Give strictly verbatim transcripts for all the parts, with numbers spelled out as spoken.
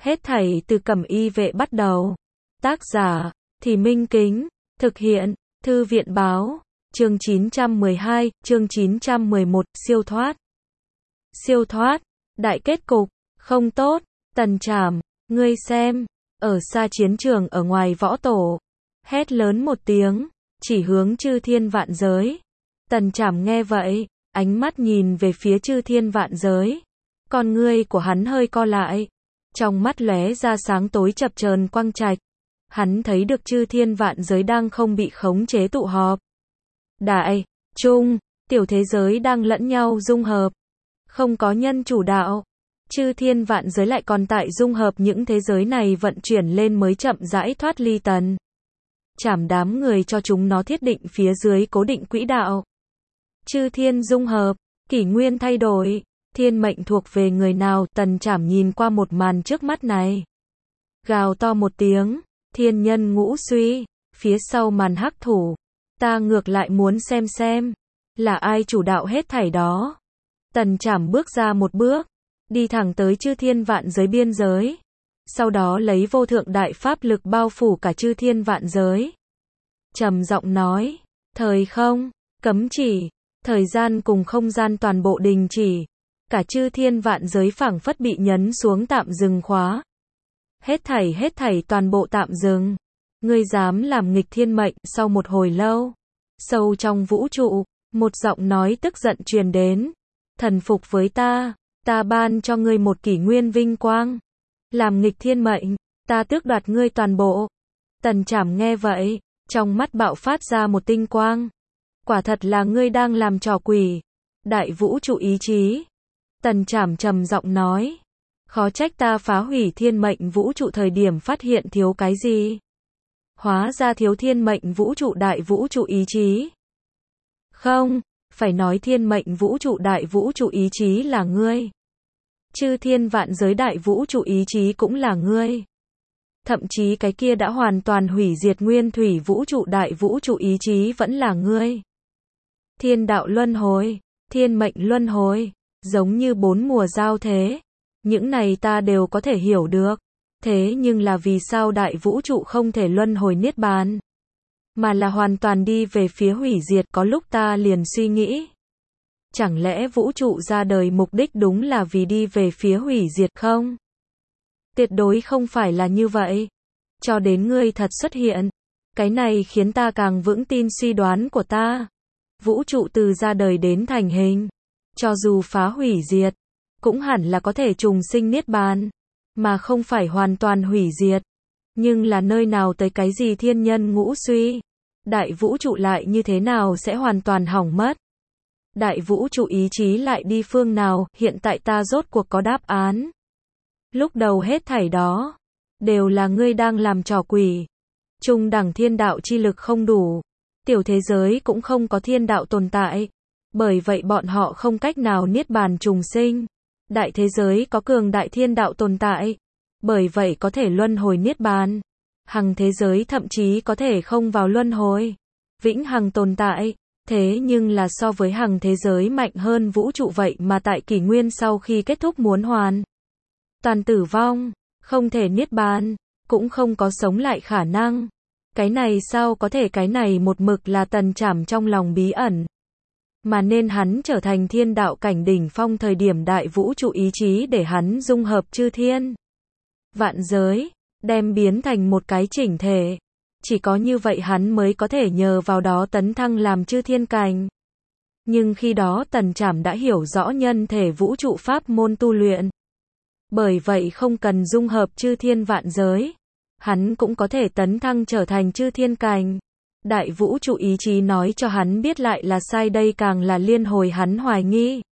Hết thảy từ Cẩm Y Vệ bắt đầu. Tác giả, Thì Minh Kính. Thực hiện, Thư viện báo. Chương chín trăm mười hai, chương chín trăm mười một, siêu thoát. Siêu thoát. Đại kết cục, không tốt. Tần Trảm, ngươi xem. Ở xa chiến trường ở ngoài võ tổ. Hét lớn một tiếng, chỉ hướng chư thiên vạn giới. Tần Trảm nghe vậy, ánh mắt nhìn về phía chư thiên vạn giới. Con ngươi của hắn hơi co lại. Trong mắt lóe ra sáng tối chập chờn quang trạch. Hắn thấy được chư thiên vạn giới đang không bị khống chế tụ họp. Đại, trung, tiểu thế giới đang lẫn nhau dung hợp. Không có nhân chủ đạo. Chư thiên vạn giới lại còn tại dung hợp, những thế giới này vận chuyển lên mới chậm rãi thoát ly Tần Trảm đám người cho chúng nó thiết định phía dưới cố định quỹ đạo. Chư thiên dung hợp, kỷ nguyên thay đổi, thiên mệnh thuộc về người nào? Tần Trảm nhìn qua một màn trước mắt này. Gào to một tiếng, thiên nhân ngũ suy, phía sau màn hắc thủ. Ta ngược lại muốn xem xem, là ai chủ đạo hết thảy đó. Tần Trảm bước ra một bước, đi thẳng tới chư thiên vạn giới biên giới. Sau đó lấy vô thượng đại pháp lực bao phủ cả chư thiên vạn giới. Trầm giọng nói, thời không, cấm chỉ, thời gian cùng không gian toàn bộ đình chỉ. Cả chư thiên vạn giới phảng phất bị nhấn xuống tạm dừng khóa. Hết thảy hết thảy toàn bộ tạm dừng. Ngươi dám làm nghịch thiên mệnh? Sau một hồi lâu, sâu trong vũ trụ, một giọng nói tức giận truyền đến. Thần phục với ta, ta ban cho ngươi một kỷ nguyên vinh quang. Làm nghịch thiên mệnh, ta tước đoạt ngươi toàn bộ. Tần Trảm nghe vậy, trong mắt bạo phát ra một tinh quang. Quả thật là ngươi đang làm trò quỷ. Đại vũ trụ ý chí. Tần Trảm trầm giọng nói. Khó trách ta phá hủy thiên mệnh vũ trụ thời điểm phát hiện thiếu cái gì. Hóa ra thiếu thiên mệnh vũ trụ đại vũ trụ ý chí. Không, phải nói thiên mệnh vũ trụ đại vũ trụ ý chí là ngươi. Chư thiên vạn giới đại vũ trụ ý chí cũng là ngươi. Thậm chí cái kia đã hoàn toàn hủy diệt nguyên thủy vũ trụ đại vũ trụ ý chí vẫn là ngươi. Thiên đạo luân hồi, thiên mệnh luân hồi, giống như bốn mùa giao thế. Những này ta đều có thể hiểu được. Thế nhưng là vì sao đại vũ trụ không thể luân hồi niết bàn, mà là hoàn toàn đi về phía hủy diệt? Có lúc ta liền suy nghĩ, chẳng lẽ vũ trụ ra đời mục đích đúng là vì đi về phía hủy diệt không? Tuyệt đối không phải là như vậy. Cho đến ngươi thật xuất hiện, cái này khiến ta càng vững tin suy đoán của ta. Vũ trụ từ ra đời đến thành hình, cho dù phá hủy diệt, cũng hẳn là có thể trùng sinh niết bàn, mà không phải hoàn toàn hủy diệt. Nhưng là nơi nào tới cái gì thiên nhân ngũ suy? Đại vũ trụ lại như thế nào sẽ hoàn toàn hỏng mất? Đại vũ trụ ý chí lại đi phương nào? Hiện tại ta rốt cuộc có đáp án. Lúc đầu hết thảy đó, đều là ngươi đang làm trò quỷ. Trung đẳng thiên đạo chi lực không đủ. Tiểu thế giới cũng không có thiên đạo tồn tại. Bởi vậy bọn họ không cách nào niết bàn trùng sinh. Đại thế giới có cường đại thiên đạo tồn tại. Bởi vậy có thể luân hồi niết bàn. Hằng thế giới thậm chí có thể không vào luân hồi. Vĩnh hằng tồn tại. Thế nhưng là so với hằng thế giới mạnh hơn vũ trụ, vậy mà tại kỷ nguyên sau khi kết thúc muốn hoàn toàn tử vong, không thể niết bàn, cũng không có sống lại khả năng. Cái này sao có thể? Cái này một mực là Tần Trảm trong lòng bí ẩn. Mà nên hắn trở thành thiên đạo cảnh đỉnh phong thời điểm đại vũ trụ ý chí để hắn dung hợp chư thiên vạn giới, đem biến thành một cái chỉnh thể. Chỉ có như vậy hắn mới có thể nhờ vào đó tấn thăng làm chư thiên cảnh. Nhưng khi đó Tần Trảm đã hiểu rõ nhân thể vũ trụ pháp môn tu luyện. Bởi vậy không cần dung hợp chư thiên vạn giới, hắn cũng có thể tấn thăng trở thành chư thiên cảnh. Đại vũ trụ ý chí nói cho hắn biết lại là sai, đây càng là liên hồi hắn hoài nghi.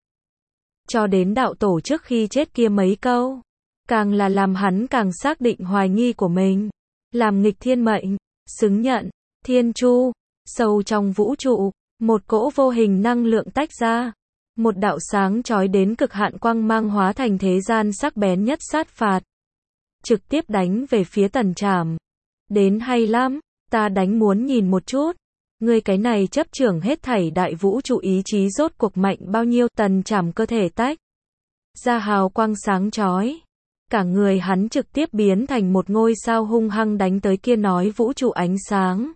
Cho đến đạo tổ trước khi chết kia mấy câu, càng là làm hắn càng xác định hoài nghi của mình. Làm nghịch thiên mệnh, xứng nhận, thiên chu. Sâu trong vũ trụ, một cỗ vô hình năng lượng tách ra. Một đạo sáng chói đến cực hạn quang mang hóa thành thế gian sắc bén nhất sát phạt. Trực tiếp đánh về phía Tần Trảm. Đến hay lắm, ta đánh muốn nhìn một chút. Ngươi cái này chấp trưởng hết thảy đại vũ trụ ý chí rốt cuộc mạnh bao nhiêu? Tần Trảm cơ thể tách ra hào quang sáng chói. cả người hắn trực tiếp biến thành một ngôi sao hung hăng đánh tới kia nói vũ trụ ánh sáng.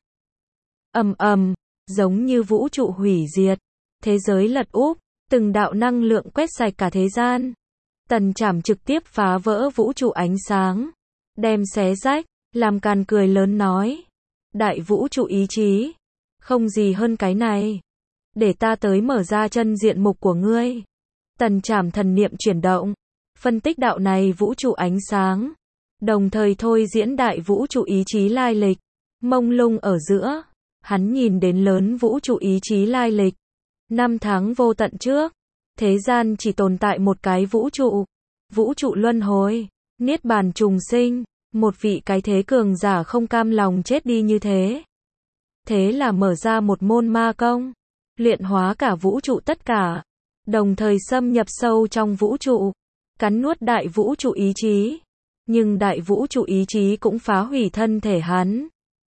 Ầm ầm, giống như vũ trụ hủy diệt, thế giới lật úp, từng đạo năng lượng quét sạch cả thế gian. Tần Trảm trực tiếp phá vỡ vũ trụ ánh sáng, đem xé rách, làm càn cười lớn nói: "Đại vũ trụ ý chí, không gì hơn cái này. Để ta tới mở ra chân diện mục của ngươi." Tần Trảm thần niệm chuyển động, phân tích đạo này vũ trụ ánh sáng, đồng thời thôi diễn đại vũ trụ ý chí lai lịch. Mông lung ở giữa, hắn nhìn đến lớn vũ trụ ý chí lai lịch. Năm tháng vô tận trước, thế gian chỉ tồn tại một cái vũ trụ, vũ trụ luân hồi, niết bàn trùng sinh, một vị cái thế cường giả không cam lòng chết đi như thế. Thế là mở ra một môn ma công, luyện hóa cả vũ trụ tất cả, đồng thời xâm nhập sâu trong vũ trụ, cắn nuốt đại vũ trụ ý chí. Nhưng đại vũ trụ ý chí cũng phá hủy thân thể hắn.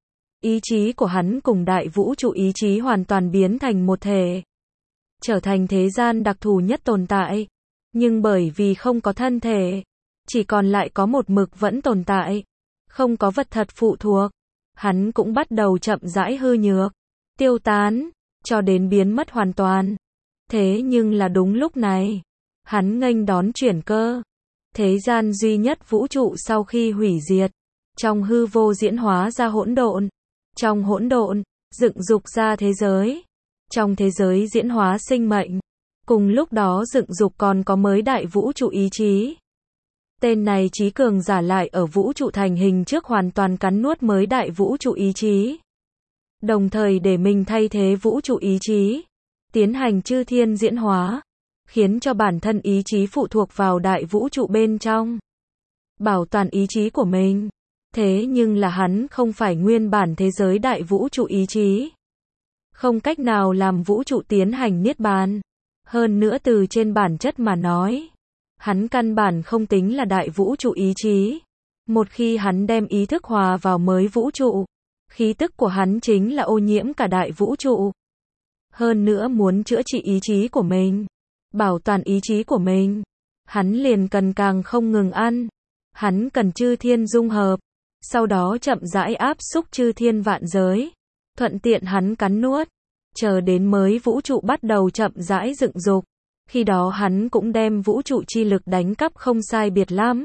Ý chí của hắn cùng đại vũ trụ ý chí hoàn toàn biến thành một thể, trở thành thế gian đặc thù nhất tồn tại. Nhưng bởi vì không có thân thể, chỉ còn lại có một mực vẫn tồn tại, không có vật thật phụ thuộc, hắn cũng bắt đầu chậm rãi hư nhược, tiêu tán, cho đến biến mất hoàn toàn. Thế nhưng là đúng lúc này, hắn nghênh đón chuyển cơ. Thế gian duy nhất vũ trụ sau khi hủy diệt, trong hư vô diễn hóa ra hỗn độn, trong hỗn độn, dựng dục ra thế giới, trong thế giới diễn hóa sinh mệnh, cùng lúc đó dựng dục còn có mới đại vũ trụ ý chí. Tên này trí cường giả lại ở vũ trụ thành hình trước hoàn toàn cắn nuốt mới đại vũ trụ ý chí, đồng thời để mình thay thế vũ trụ ý chí, tiến hành chư thiên diễn hóa, khiến cho bản thân ý chí phụ thuộc vào đại vũ trụ bên trong, bảo toàn ý chí của mình. Thế nhưng là hắn không phải nguyên bản thế giới đại vũ trụ ý chí, không cách nào làm vũ trụ tiến hành niết bàn. Hơn nữa từ trên bản chất mà nói, hắn căn bản không tính là đại vũ trụ ý chí. Một khi hắn đem ý thức hòa vào mới vũ trụ, khí tức của hắn chính là ô nhiễm cả đại vũ trụ. Hơn nữa muốn chữa trị ý chí của mình, bảo toàn ý chí của mình, hắn liền cần càng không ngừng ăn. Hắn cần chư thiên dung hợp, sau đó chậm rãi áp xúc chư thiên vạn giới, thuận tiện hắn cắn nuốt, chờ đến mới vũ trụ bắt đầu chậm rãi dựng dục. Khi đó hắn cũng đem vũ trụ chi lực đánh cắp không sai biệt lắm.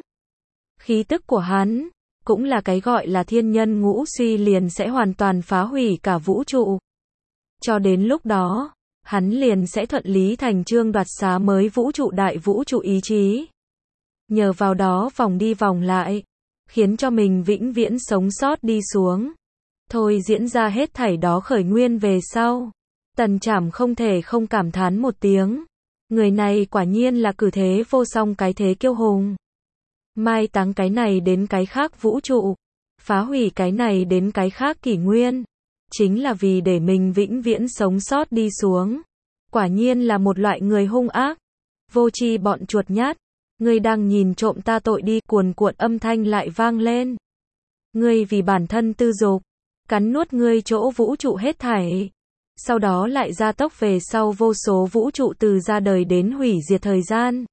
Khí tức của hắn, cũng là cái gọi là thiên nhân ngũ suy liền sẽ hoàn toàn phá hủy cả vũ trụ. Cho đến lúc đó, hắn liền sẽ thuận lý thành chương đoạt xá mới vũ trụ đại vũ trụ ý chí. Nhờ vào đó vòng đi vòng lại, khiến cho mình vĩnh viễn sống sót đi xuống. Thôi diễn ra hết thảy đó khởi nguyên về sau. Tần Trảm không thể không cảm thán một tiếng. Người này quả nhiên là cử thế vô song cái thế kiêu hùng. Mai táng cái này đến cái khác vũ trụ, phá hủy cái này đến cái khác kỷ nguyên, chính là vì để mình vĩnh viễn sống sót đi xuống. Quả nhiên là một loại người hung ác. Vô tri bọn chuột nhát, ngươi đang nhìn trộm ta tội đi, cuồn cuộn âm thanh lại vang lên. Ngươi vì bản thân tư dục, cắn nuốt ngươi chỗ vũ trụ hết thảy. Sau đó lại gia tốc về sau vô số vũ trụ từ ra đời đến hủy diệt thời gian.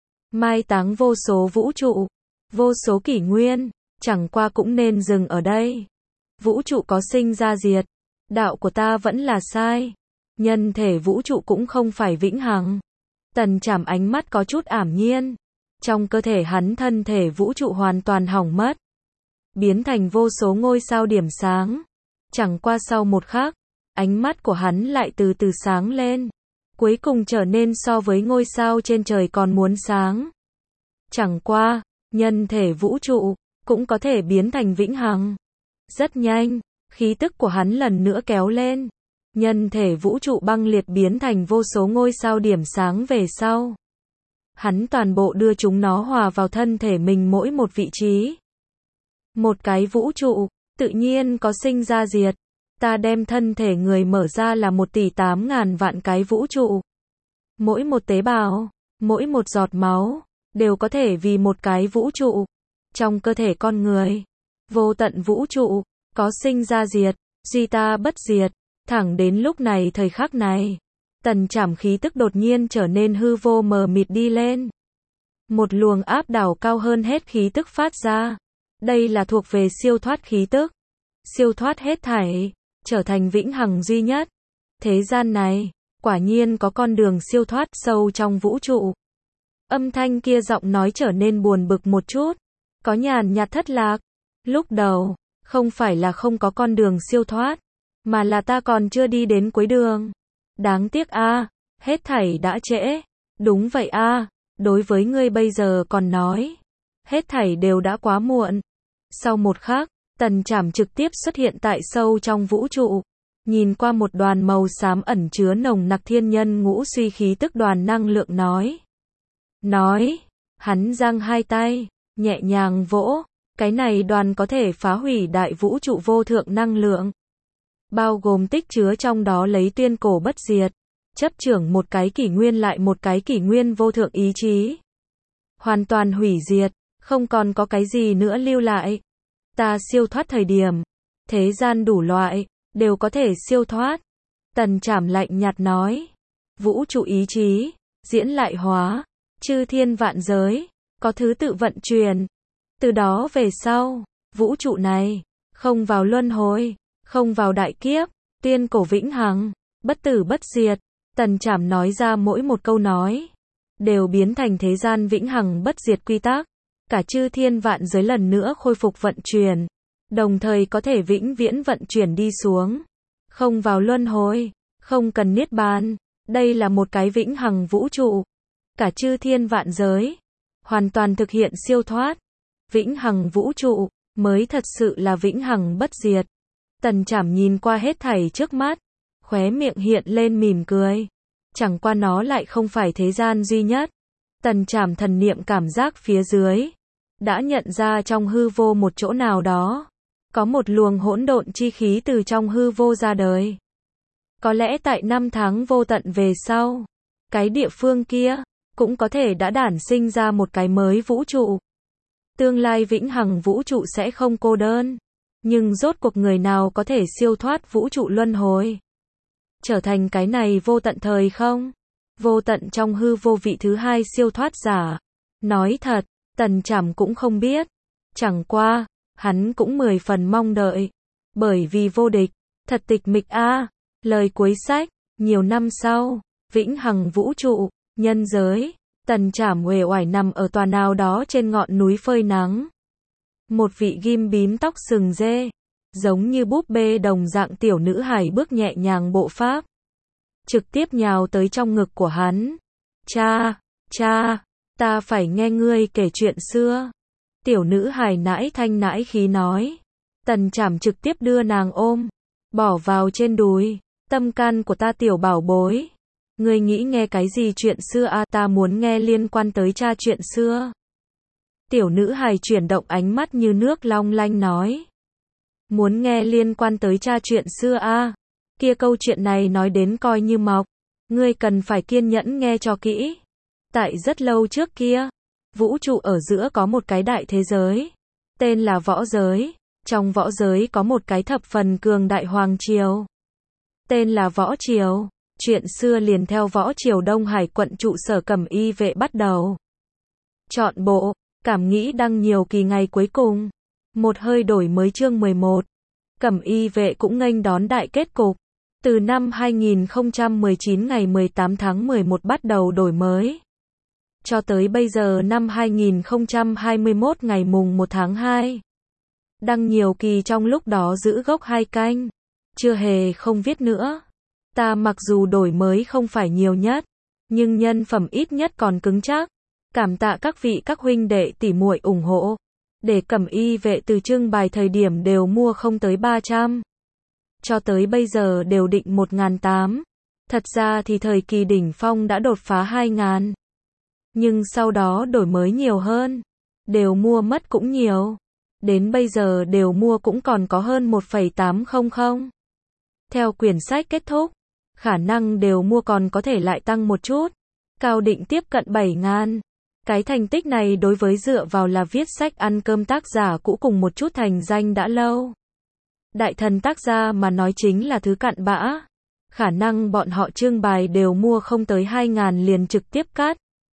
Mai táng vô số vũ trụ, vô số kỷ nguyên, chẳng qua cũng nên dừng ở đây. Vũ trụ có sinh ra diệt, đạo của ta vẫn là sai. Nhân thể vũ trụ cũng không phải vĩnh hằng. Tần Trảm ánh mắt có chút ảm nhiên. Trong cơ thể hắn thân thể vũ trụ hoàn toàn hỏng mất, biến thành vô số ngôi sao điểm sáng. Chẳng qua sau một khắc, ánh mắt của hắn lại từ từ sáng lên, cuối cùng trở nên so với ngôi sao trên trời còn muốn sáng. Chẳng qua, nhân thể vũ trụ cũng có thể biến thành vĩnh hằng. Rất nhanh, khí tức của hắn lần nữa kéo lên. Nhân thể vũ trụ băng liệt biến thành vô số ngôi sao điểm sáng về sau. Hắn toàn bộ đưa chúng nó hòa vào thân thể mình mỗi một vị trí. Một cái vũ trụ, tự nhiên có sinh ra diệt. Ta đem thân thể người mở ra là một tỷ tám ngàn vạn cái vũ trụ. Mỗi một tế bào, mỗi một giọt máu, đều có thể vì một cái vũ trụ. Trong cơ thể con người, vô tận vũ trụ, có sinh ra diệt, duy ta bất diệt. Thẳng đến lúc này thời khắc này, Tần Trảm khí tức đột nhiên trở nên hư vô mờ mịt đi lên. Một luồng áp đảo cao hơn hết khí tức phát ra. Đây là thuộc về siêu thoát khí tức. Siêu thoát hết thảy, trở thành vĩnh hằng duy nhất. Thế gian này, quả nhiên có con đường siêu thoát sâu trong vũ trụ. Âm thanh kia giọng nói trở nên buồn bực một chút. Có nhàn nhạt thất lạc. Lúc đầu, không phải là không có con đường siêu thoát, mà là ta còn chưa đi đến cuối đường. Đáng tiếc a, hết thảy đã trễ. Đúng vậy a, đối với ngươi bây giờ còn nói. Hết thảy đều đã quá muộn. Sau một khắc, Tần Trảm trực tiếp xuất hiện tại sâu trong vũ trụ. Nhìn qua một đoàn màu xám ẩn chứa nồng nặc thiên nhân ngũ suy khí tức đoàn năng lượng nói. Nói, hắn giang hai tay, nhẹ nhàng vỗ, cái này đoàn có thể phá hủy đại vũ trụ vô thượng năng lượng. Bao gồm tích chứa trong đó lấy tuyên cổ bất diệt, chấp trưởng một cái kỷ nguyên lại một cái kỷ nguyên vô thượng ý chí. Hoàn toàn hủy diệt, không còn có cái gì nữa lưu lại. Ta siêu thoát thời điểm, thế gian đủ loại, đều có thể siêu thoát. Tần Trảm lạnh nhạt nói, vũ trụ ý chí, diễn lại hóa, chư thiên vạn giới, có thứ tự vận chuyển. Từ đó về sau, vũ trụ này, không vào luân hồi, không vào đại kiếp, tuyên cổ vĩnh hằng, bất tử bất diệt. Tần Trảm nói ra mỗi một câu nói, đều biến thành thế gian vĩnh hằng bất diệt quy tắc. Cả chư thiên vạn giới lần nữa khôi phục vận chuyển, đồng thời có thể vĩnh viễn vận chuyển đi xuống. Không vào luân hồi, không cần niết bàn, đây là một cái vĩnh hằng vũ trụ. Cả chư thiên vạn giới, hoàn toàn thực hiện siêu thoát. Vĩnh hằng vũ trụ, mới thật sự là vĩnh hằng bất diệt. Tần Trảm nhìn qua hết thảy trước mắt, khóe miệng hiện lên mỉm cười. Chẳng qua nó lại không phải thế gian duy nhất. Tần Trảm thần niệm cảm giác phía dưới, đã nhận ra trong hư vô một chỗ nào đó, có một luồng hỗn độn chi khí từ trong hư vô ra đời. Có lẽ tại năm tháng vô tận về sau, cái địa phương kia, cũng có thể đã đản sinh ra một cái mới vũ trụ. Tương lai vĩnh hằng vũ trụ sẽ không cô đơn. Nhưng rốt cuộc người nào có thể siêu thoát vũ trụ luân hồi? Trở thành cái này vô tận thời không? Vô tận trong hư vô vị thứ hai siêu thoát giả. Nói thật, Tần Trảm cũng không biết. Chẳng qua, hắn cũng mười phần mong đợi. Bởi vì vô địch, thật tịch mịch a. Lời cuối sách, nhiều năm sau, vĩnh hằng vũ trụ, nhân giới, Tần Trảm uể oải nằm ở tòa nào đó trên ngọn núi phơi nắng. Một vị ghim bím tóc sừng dê, giống như búp bê đồng dạng tiểu nữ hài bước nhẹ nhàng bộ pháp, trực tiếp nhào tới trong ngực của hắn. Cha, cha, ta phải nghe ngươi kể chuyện xưa. Tiểu nữ hài nãi thanh nãi khí nói. Tần Trảm trực tiếp đưa nàng ôm, bỏ vào trên đùi. Tâm can của ta tiểu bảo bối. Ngươi nghĩ nghe cái gì chuyện xưa a? À, ta muốn nghe liên quan tới cha chuyện xưa. Tiểu nữ hài chuyển động ánh mắt như nước long lanh nói. Muốn nghe liên quan tới cha chuyện xưa a? À? Kia câu chuyện này nói đến coi như mọc. Ngươi cần phải kiên nhẫn nghe cho kỹ. Tại rất lâu trước kia, vũ trụ ở giữa có một cái đại thế giới, tên là võ giới. Trong võ giới có một cái thập phần cường đại hoàng triều, tên là Võ Triều. Chuyện xưa liền theo Võ Triều Đông Hải quận trụ sở Cẩm Y Vệ bắt đầu. Chọn bộ, cảm nghĩ đăng nhiều kỳ ngày cuối cùng. Một hơi đổi mới chương mười một. Cẩm Y Vệ cũng nghênh đón đại kết cục. Từ năm hai nghìn không trăm mười chín ngày mười tám tháng mười một bắt đầu đổi mới. Cho tới bây giờ năm hai nghìn không trăm hai mươi mốt ngày mùng một tháng hai. Đăng nhiều kỳ trong lúc đó giữ gốc hai canh. Chưa hề không viết nữa. Ta mặc dù đổi mới không phải nhiều nhất, nhưng nhân phẩm ít nhất còn cứng chắc. Cảm tạ các vị các huynh đệ tỷ muội ủng hộ. Để Cẩm Y Vệ từ trưng bày thời điểm đều mua không tới ba trăm. Cho tới bây giờ đều định một nghìn tám trăm. Thật ra thì thời kỳ đỉnh phong đã đột phá hai nghìn. Nhưng sau đó đổi mới nhiều hơn. Đều mua mất cũng nhiều. Đến bây giờ đều mua cũng còn có hơn một phẩy tám không không. Theo quyển sách kết thúc, khả năng đều mua còn có thể lại tăng một chút. Cao định tiếp cận bảy nghìn. Cái thành tích này đối với dựa vào là viết sách ăn cơm tác giả cũ cùng một chút thành danh đã lâu. Đại thần tác gia mà nói chính là thứ cặn bã. Khả năng bọn họ trương bài đều mua không tới hai nghìn liền trực tiếp cắt.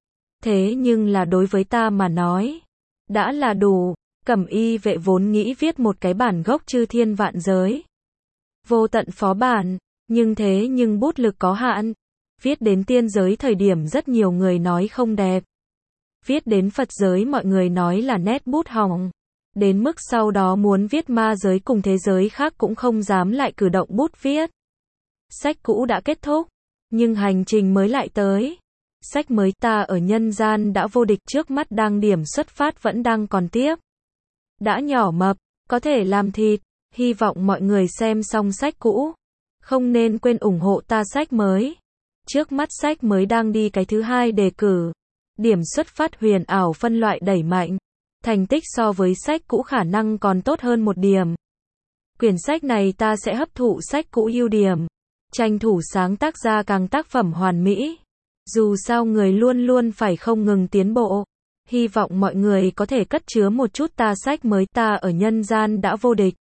Thế nhưng là đối với ta mà nói, đã là đủ. Cẩm y vệ vốn nghĩ viết một cái bản gốc chư thiên vạn giới. Vô tận phó bản, nhưng thế nhưng bút lực có hạn. Viết đến tiên giới thời điểm rất nhiều người nói không đẹp. Viết đến Phật giới mọi người nói là nét bút hỏng. Đến mức sau đó muốn viết ma giới cùng thế giới khác cũng không dám lại cử động bút viết. Sách cũ đã kết thúc, nhưng hành trình mới lại tới. Sách mới ta ở nhân gian đã vô địch trước mắt đang điểm xuất phát vẫn đang còn tiếp. Đã nhỏ mập, có thể làm thịt, hy vọng mọi người xem xong sách cũ. Không nên quên ủng hộ ta sách mới. Trước mắt sách mới đang đi cái thứ hai đề cử. Điểm xuất phát huyền ảo phân loại đẩy mạnh. Thành tích so với sách cũ khả năng còn tốt hơn một điểm. Quyển sách này ta sẽ hấp thụ sách cũ ưu điểm. Tranh thủ sáng tác ra càng tác phẩm hoàn mỹ. Dù sao người luôn luôn phải không ngừng tiến bộ. Hy vọng mọi người có thể cất chứa một chút ta sách mới ta ở nhân gian đã vô địch.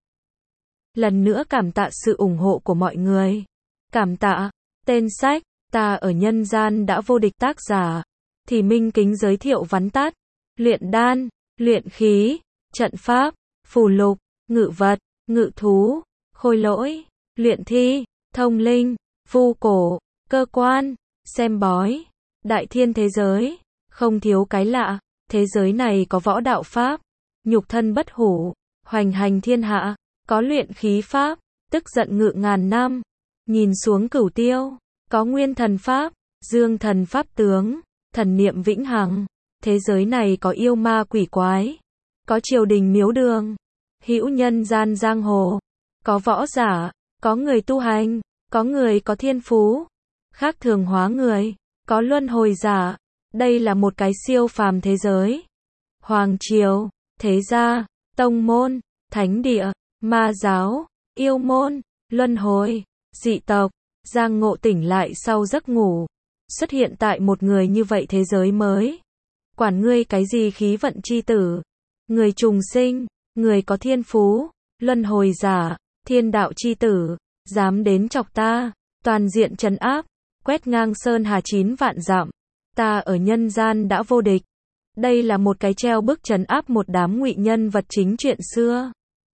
Lần nữa cảm tạ sự ủng hộ của mọi người. Cảm tạ. Tên sách, ta ở nhân gian đã vô địch tác giả. Thì Minh Kính giới thiệu vắn tắt. Luyện đan, luyện khí, trận pháp, phù lục, ngự vật, ngự thú, khôi lỗi, luyện thi, thông linh, vu cổ, cơ quan, xem bói, đại thiên thế giới. Không thiếu cái lạ. Thế giới này có võ đạo pháp, nhục thân bất hủ, hoành hành thiên hạ, có luyện khí pháp, tức giận ngự ngàn năm, nhìn xuống cửu tiêu, có nguyên thần pháp, dương thần pháp tướng, thần niệm vĩnh hằng. Thế giới này có yêu ma quỷ quái, có triều đình miếu đường, hữu nhân gian giang hồ, có võ giả, có người tu hành, có người có thiên phú, khác thường hóa người, có luân hồi giả. Đây là một cái siêu phàm thế giới. Hoàng triều, thế gia, tông môn, thánh địa, ma giáo, yêu môn, luân hồi, dị tộc, Giang Ngộ tỉnh lại sau giấc ngủ. Xuất hiện tại một người như vậy thế giới mới. Quản ngươi cái gì khí vận chi tử, người trùng sinh, người có thiên phú, luân hồi giả, thiên đạo chi tử, dám đến chọc ta, toàn diện trấn áp, quét ngang sơn hà chín vạn dặm. Ta ở nhân gian đã vô địch. Đây là một cái treo bức trấn áp một đám ngụy nhân vật chính chuyện xưa.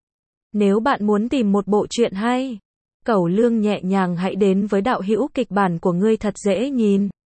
Nếu bạn muốn tìm một bộ truyện hay, cẩu lương nhẹ nhàng hãy đến với đạo hữu kịch bản của ngươi thật dễ nhìn.